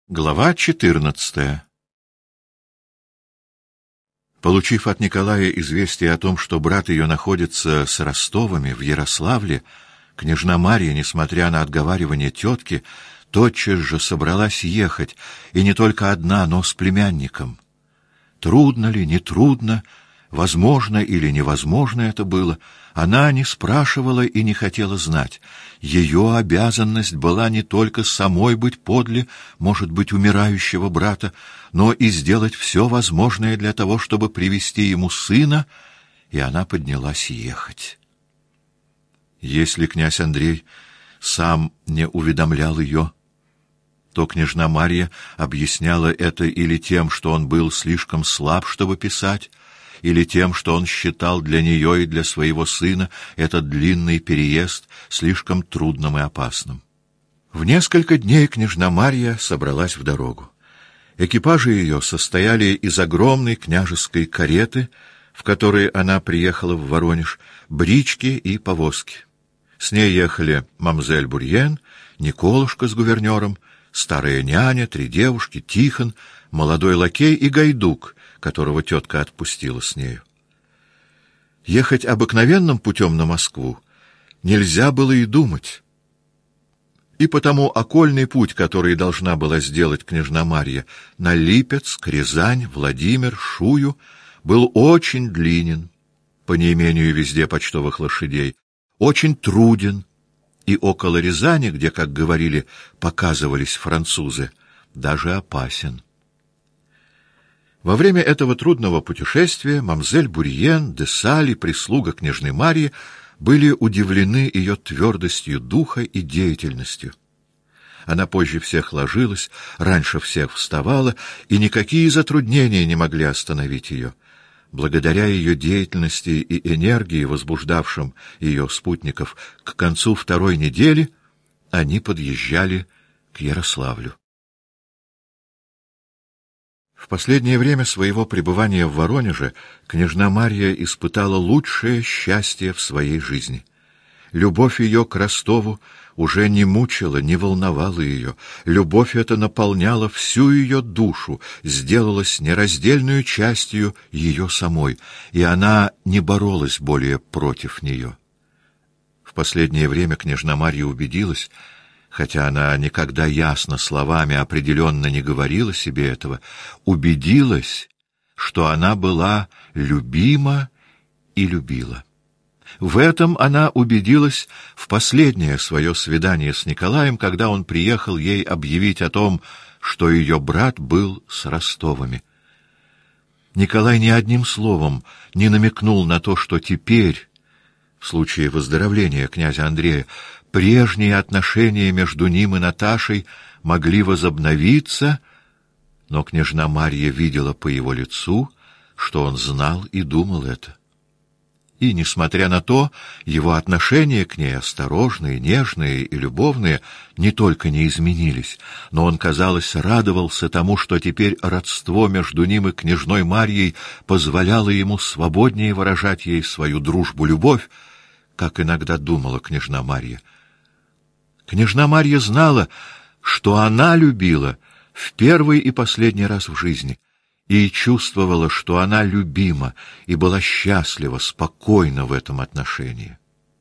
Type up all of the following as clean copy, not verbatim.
Глава 14. Получив от Николая известие о том, что брат ее находится с Ростовыми в Ярославле, княжна Марья, несмотря на отговаривание тетки, тотчас же собралась ехать, и не только одна, но с племянником. Трудно ли, не трудно, возможно или невозможно это было, она не спрашивала и не хотела знать. Ее обязанность была не только самой быть подле, может быть, умирающего брата, но и сделать все возможное для того, чтобы привести ему сына, и она поднялась ехать. Если князь Андрей сам не уведомлял ее, то княжна Марья объясняла это или тем, что он был слишком слаб, чтобы писать, или тем, что он считал для нее и для своего сына этот длинный переезд слишком трудным и опасным. В несколько дней княжна Марья собралась в дорогу. Экипажи ее состояли из огромной княжеской кареты, в которой она приехала в Воронеж, брички и повозки. С ней ехали мамзель Бурьен, Николушка с гувернером, старая няня, 3 девушки, Тихон, молодой лакей и гайдук, которого тетка отпустила с нею. Ехать обыкновенным путем на Москву нельзя было и думать. И потому окольный путь, который должна была сделать княжна Марья на Липецк, Рязань, Владимир, Шую, был очень длинен, по неимению везде почтовых лошадей, очень труден, и около Рязани, где, как говорили, показывались французы, даже опасен. Во время этого трудного путешествия мамзель Бурьен, де Саль и прислуга княжны Марьи были удивлены ее твердостью духа и деятельностью. Она позже всех ложилась, раньше всех вставала, и никакие затруднения не могли остановить ее. Благодаря ее деятельности и энергии, возбуждавшим ее спутников, к концу 2-й недели они подъезжали к Ярославлю. В последнее время своего пребывания в Воронеже княжна Марья испытала лучшее счастье в своей жизни. Любовь ее к Ростову уже не мучила, не волновала ее. Любовь эта наполняла всю ее душу, сделалась нераздельной частью ее самой, и она не боролась более против нее. В последнее время княжна Марья убедилась, хотя она никогда ясно словами определенно не говорила себе этого, убедилась, что она была любима и любила. В этом она убедилась в последнее свое свидание с Николаем, когда он приехал ей объявить о том, что ее брат был с Ростовыми. Николай ни одним словом не намекнул на то, что теперь, в случае выздоровления князя Андрея, прежние отношения между ним и Наташей могли возобновиться, но княжна Марья видела по его лицу, что он знал и думал это. И, несмотря на то, его отношения к ней, осторожные, нежные и любовные, не только не изменились, но он, казалось, радовался тому, что теперь родство между ним и княжной Марьей позволяло ему свободнее выражать ей свою дружбу-любовь, как иногда думала княжна Марья. Княжна Марья знала, что она любила в первый и последний раз в жизни, и чувствовала, что она любима и была счастлива, спокойна в этом отношении.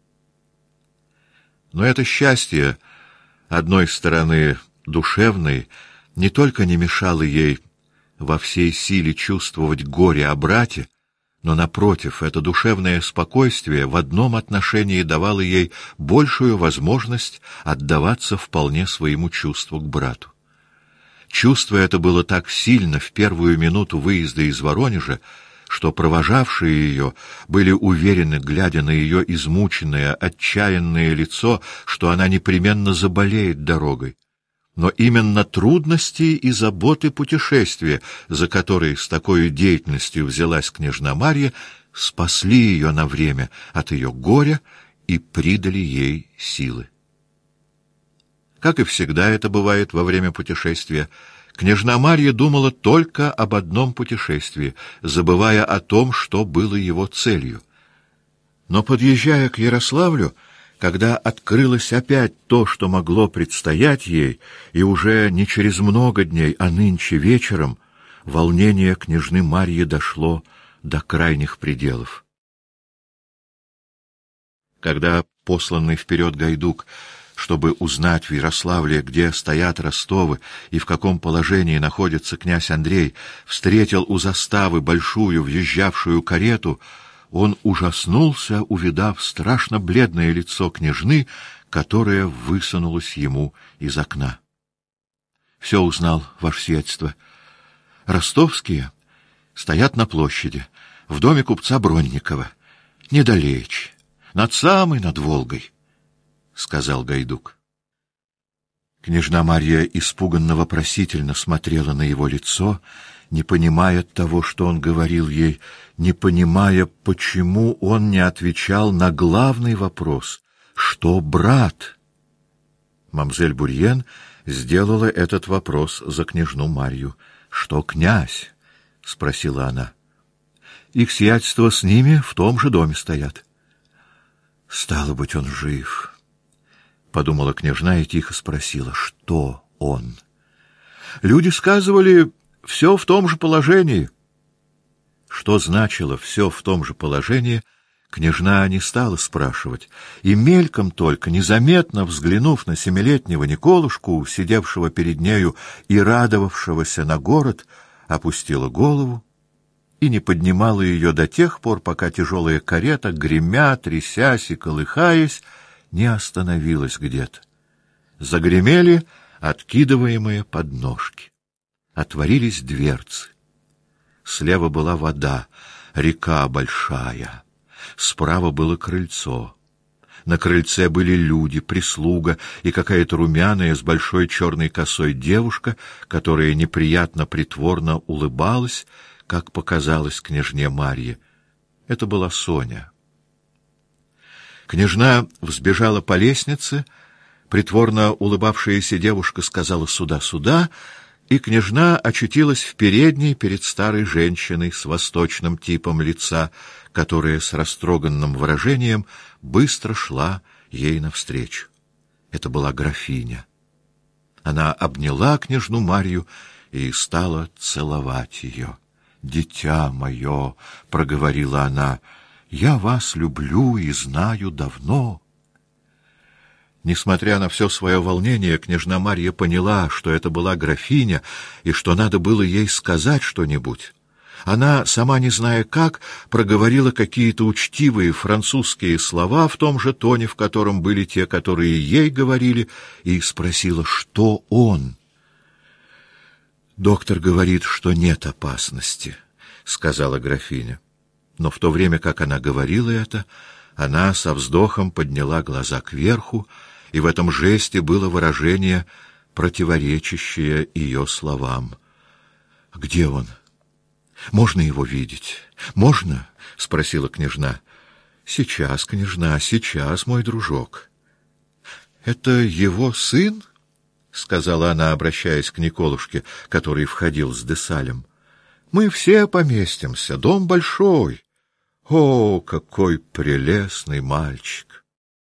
Но это счастье, одной стороны душевной, не только не мешало ей во всей силе чувствовать горе о брате, но, напротив, это душевное спокойствие в одном отношении давало ей большую возможность отдаваться вполне своему чувству к брату. Чувство это было так сильно в первую минуту выезда из Воронежа, что провожавшие ее были уверены, глядя на ее измученное, отчаянное лицо, что она непременно заболеет дорогой. Но именно трудности и заботы путешествия, за которые с такой деятельностью взялась княжна Марья, спасли ее на время от ее горя и придали ей силы. Как и всегда это бывает во время путешествия, княжна Марья думала только об одном путешествии, забывая о том, что было его целью. Но, подъезжая к Ярославлю, когда открылось опять то, что могло предстоять ей, и уже не через много дней, а нынче вечером, волнение княжны Марьи дошло до крайних пределов. Когда посланный вперед Гайдук, чтобы узнать в Ярославле, где стоят Ростовы и в каком положении находится князь Андрей, встретил у заставы большую въезжавшую карету, он ужаснулся, увидав страшно бледное лицо княжны, которое высунулось ему из окна. — Все узнал, ваше сиятельство. Ростовские стоят на площади, в доме купца Бронникова, недалече, над Волгой, — сказал Гайдук. Княжна Марья испуганно-вопросительно смотрела на его лицо, не понимая того, что он говорил ей, не понимая, почему он не отвечал на главный вопрос — что брат? Мамзель Бурьен сделала этот вопрос за княжну Марью. — Что князь? — спросила она. — Их сиятельство с ними в том же доме стоят. — Стало быть, он жив, — подумала княжна и тихо спросила, что он. Люди сказывали, все в том же положении. Что значило «все в том же положении», княжна не стала спрашивать, и мельком только, незаметно взглянув на 7-летнего Николушку, сидевшего перед нею и радовавшегося на город, опустила голову и не поднимала ее до тех пор, пока тяжелая карета, гремя, трясясь и колыхаясь, не остановилась где-то. Загремели откидываемые подножки. Отворились дверцы. Слева была вода, река большая. Справа было крыльцо. На крыльце были люди, прислуга и какая-то румяная с большой черной косой девушка, которая неприятно притворно улыбалась, как показалось княжне Марье. Это была Соня. Княжна взбежала по лестнице, притворно улыбавшаяся девушка сказала «сюда, сюда», и княжна очутилась в передней перед старой женщиной с восточным типом лица, которая с растроганным выражением быстро шла ей навстречу. Это была графиня. Она обняла княжну Марью и стала целовать ее. «Дитя мое», — проговорила она, — «я вас люблю и знаю давно». Несмотря на все свое волнение, княжна Марья поняла, что это была графиня и что надо было ей сказать что-нибудь. Она, сама не зная как, проговорила какие-то учтивые французские слова в том же тоне, в котором были те, которые ей говорили, и спросила, что он. «Доктор говорит, что нет опасности», — сказала графиня. Но в то время, как она говорила это, она со вздохом подняла глаза кверху, и в этом жесте было выражение, противоречащее ее словам. «Где он? Можно его видеть? Можно?» — спросила княжна. «Сейчас, княжна, сейчас, мой дружок». «Это его сын?» — сказала она, обращаясь к Николушке, который входил с Десалем. «Мы все поместимся, дом большой. О, какой прелестный мальчик!»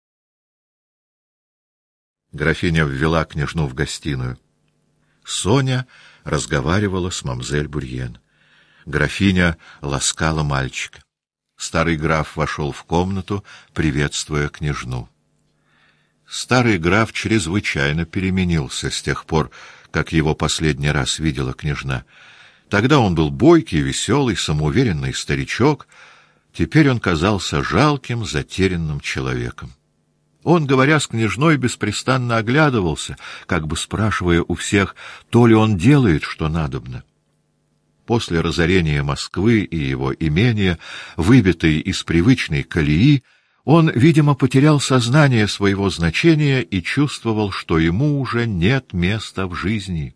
Графиня ввела княжну в гостиную. Соня разговаривала с мамзель Бурьен. Графиня ласкала мальчика. Старый граф вошел в комнату, приветствуя княжну. Старый граф чрезвычайно переменился с тех пор, как его последний раз видела княжна. Тогда он был бойкий, веселый, самоуверенный старичок. Теперь он казался жалким, затерянным человеком. Он, говоря с княжной, беспрестанно оглядывался, как бы спрашивая у всех, то ли он делает, что надобно. После разорения Москвы и его имения, выбитый из привычной колеи, он, видимо, потерял сознание своего значения и чувствовал, что ему уже нет места в жизни.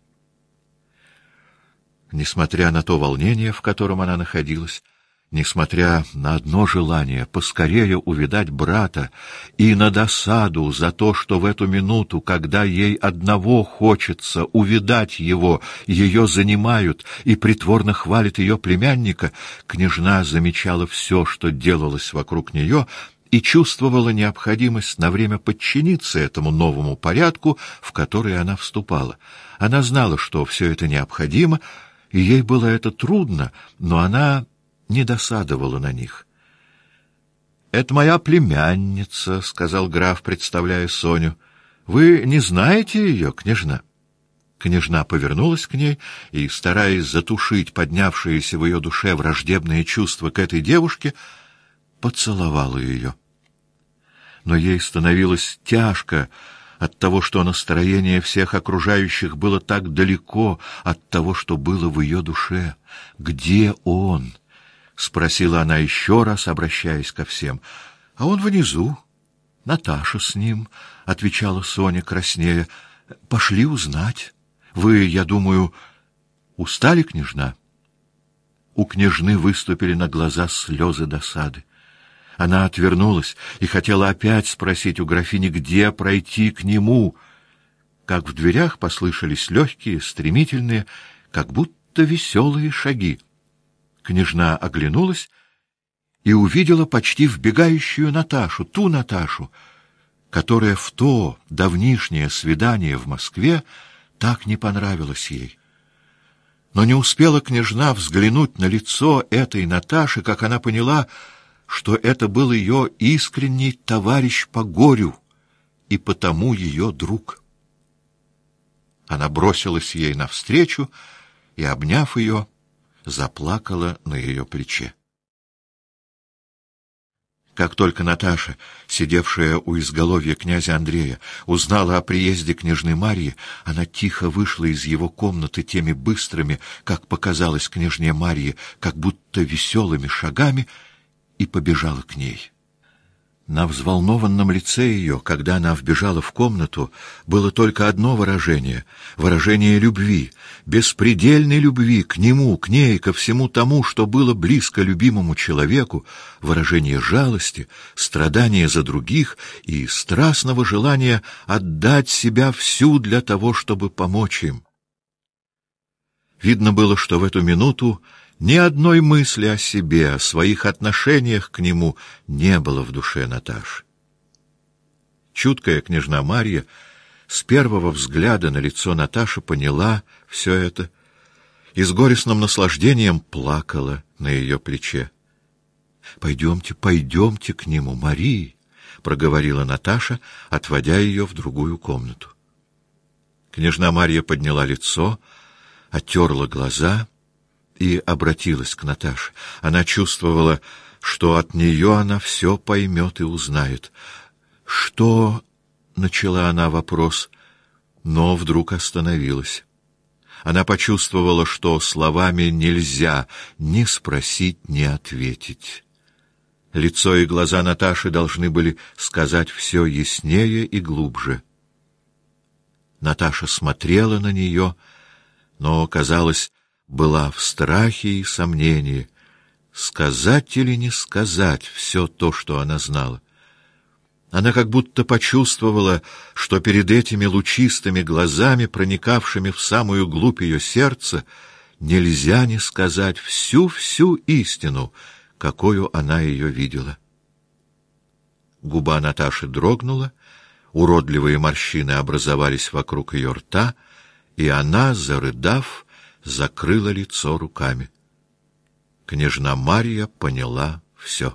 Несмотря на то волнение, в котором она находилась, несмотря на одно желание поскорее увидать брата и на досаду за то, что в эту минуту, когда ей одного хочется увидать его, ее занимают и притворно хвалят ее племянника, княжна замечала все, что делалось вокруг нее, и чувствовала необходимость на время подчиниться этому новому порядку, в который она вступала. Она знала, что все это необходимо, и ей было это трудно, но она не досадовала на них. «Это моя племянница», — сказал граф, представляя Соню. «Вы не знаете ее, княжна?» Княжна повернулась к ней и, стараясь затушить поднявшиеся в ее душе враждебные чувства к этой девушке, поцеловала ее. Но ей становилось тяжко от того, что настроение всех окружающих было так далеко от того, что было в ее душе. «Где он?» — спросила она еще раз, обращаясь ко всем. — А он внизу. Наташа с ним, — отвечала Соня краснея. — Пошли узнать. Вы, я думаю, устали, княжна? У княжны выступили на глаза слезы досады. Она отвернулась и хотела опять спросить у графини, где пройти к нему, как в дверях послышались легкие, стремительные, как будто веселые шаги. Княжна оглянулась и увидела почти вбегающую Наташу, ту Наташу, которая в то давнишнее свидание в Москве так не понравилось ей. Но не успела княжна взглянуть на лицо этой Наташи, как она поняла, что это был ее искренний товарищ по горю и потому ее друг. Она бросилась ей навстречу и, обняв ее, заплакала на ее плече. Как только Наташа, сидевшая у изголовья князя Андрея, узнала о приезде княжны Марьи, она тихо вышла из его комнаты теми быстрыми, как показалось княжне Марье, как будто веселыми шагами, и побежала к ней. На взволнованном лице ее, когда она вбежала в комнату, было только одно выражение — выражение любви, беспредельной любви к нему, к ней, ко всему тому, что было близко любимому человеку, выражение жалости, страдания за других и страстного желания отдать себя всю для того, чтобы помочь им. Видно было, что в эту минуту ни одной мысли о себе, о своих отношениях к нему не было в душе Наташи. Чуткая княжна Марья с первого взгляда на лицо Наташи поняла все это и с горестным наслаждением плакала на ее плече. — Пойдемте, пойдемте к нему, Мария, — проговорила Наташа, отводя ее в другую комнату. Княжна Марья подняла лицо, оттерла глаза и обратилась к Наташе. Она чувствовала, что от нее она все поймет и узнает. «Что?» — начала она вопрос, но вдруг остановилась. Она почувствовала, что словами нельзя ни спросить, ни ответить. Лицо и глаза Наташи должны были сказать все яснее и глубже. Наташа смотрела на нее, но, казалось, была в страхе и сомнении, сказать или не сказать все то, что она знала. Она как будто почувствовала, что перед этими лучистыми глазами, проникавшими в самую глубь ее сердца, нельзя не сказать всю истину, какую она ее видела. Губа Наташи дрогнула, уродливые морщины образовались вокруг ее рта, и она, зарыдав, закрыла лицо руками. Княжна Марья поняла все.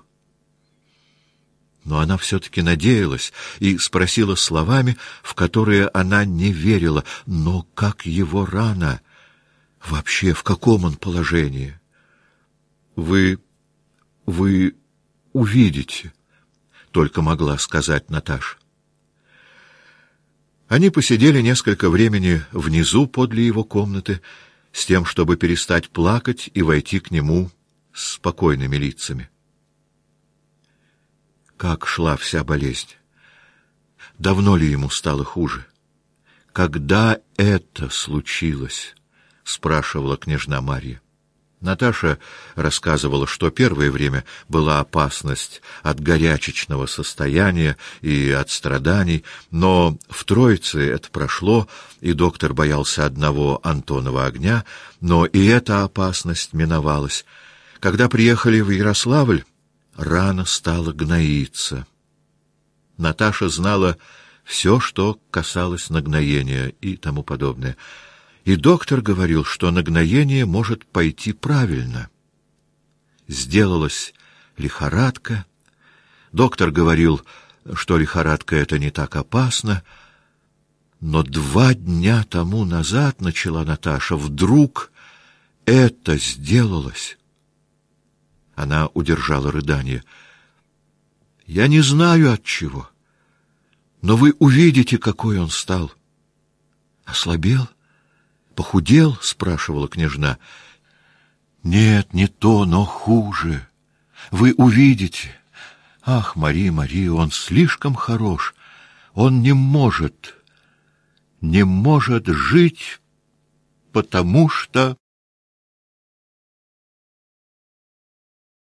Но она все-таки надеялась и спросила словами, в которые она не верила: «Но как его рана? Вообще, в каком он положении?» «Вы увидите», — только могла сказать Наташа. Они посидели несколько времени внизу подле его комнаты, с тем, чтобы перестать плакать и войти к нему с спокойными лицами. Как шла вся болезнь? Давно ли ему стало хуже? Когда это случилось? — спрашивала княжна Марья. Наташа рассказывала, что первое время была опасность от горячечного состояния и от страданий, но в Троице это прошло, и доктор боялся одного Антонова огня, но и эта опасность миновалась. Когда приехали в Ярославль, рана стала гноиться. Наташа знала все, что касалось нагноения и тому подобное. И доктор говорил, что нагноение может пойти правильно. Сделалась лихорадка. Доктор говорил, что лихорадка — это не так опасно. Но 2 дня тому назад, начала Наташа, вдруг это сделалось. Она удержала рыдание. Я не знаю от чего, но вы увидите, какой он стал. Ослабел? Похудел? Спрашивала княжна. Нет, не то, но хуже. Вы увидите. Ах, Мария, он слишком хорош. Он не может жить, потому что...